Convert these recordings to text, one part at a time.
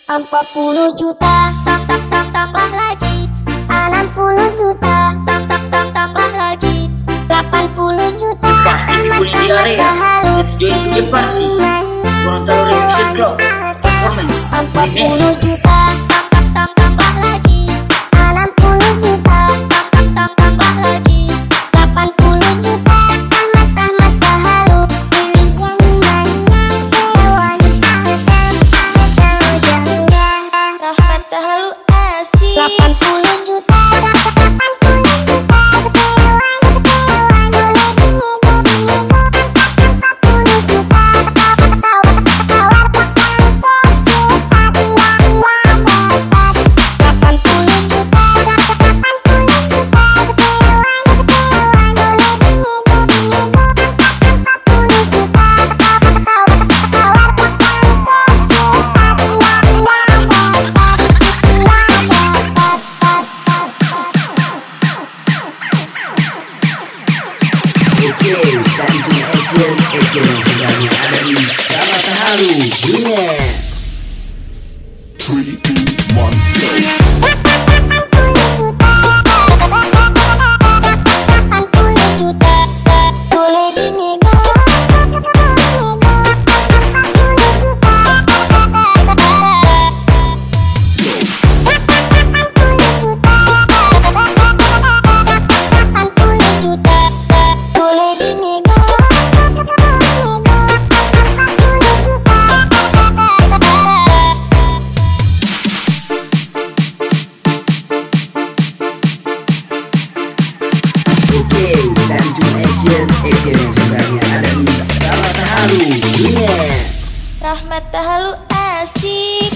40 juta, tambah lagi. 60 juta, tambah lagi. 80 juta. Party people in the area, let's join to the party. Gorontalo Remix Club performance. 40 juta, tambah lagi. 60 juta, tambah lagi. 80 juta, tamat halu. Pilih yang mana hewan Rahmat halu asik. 80 juta, 80 juta. Action yang sedangnya ada di Ramata Halu Remix. 3, 2, 1, go. Action yang sebenarnya ada di Ramata Halu Remix. Rahmat halu asik.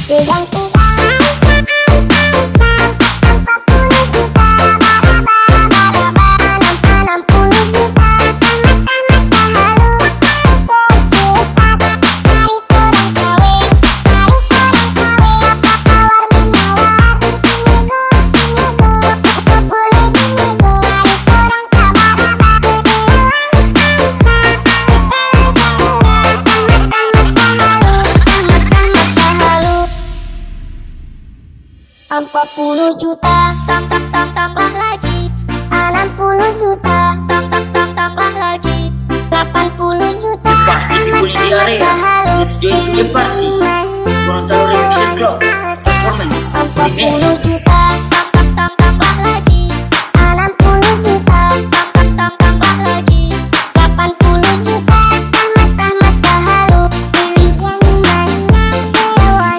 Empat 40 juta, tambah lagi. 60 juta, tambah lagi. 80 juta. Party people in the area, let's join to the party. Gorontalo Remix Club performance. 40 juta, tambah lagi. 60 juta, tambah lagi. 80 juta, tamat halu. Pilih yang mana hewan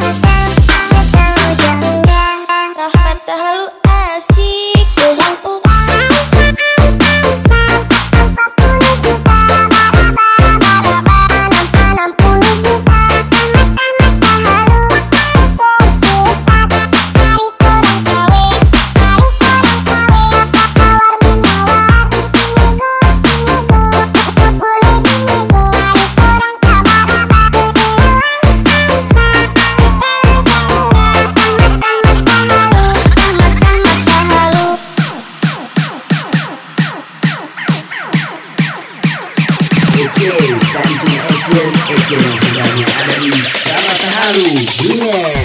Rahmat halu asik. Action yang sedangnya ada di Ramata Halu Remix.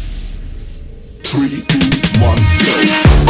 3, 2, 1, go.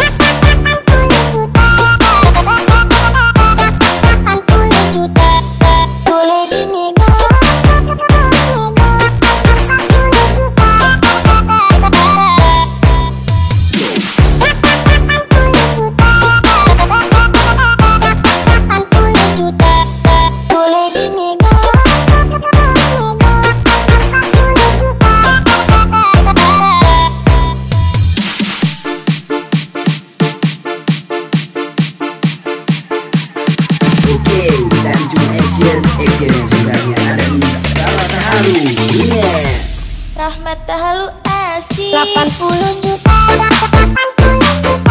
Action yang sebenarnya ada di Ramata Halu Remix. Rahmat halu asik. 80 juta, 80 juta.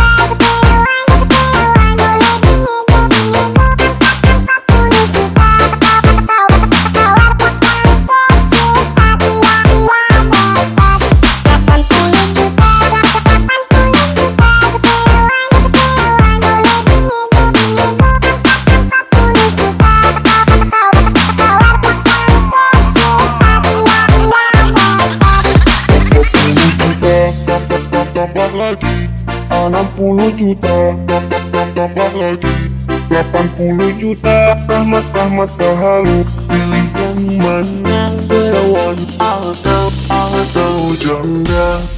lagi 60 juta, tambah lagi 80 juta. Rahmat Tahalu, pilih yang mana, perawan atau janda?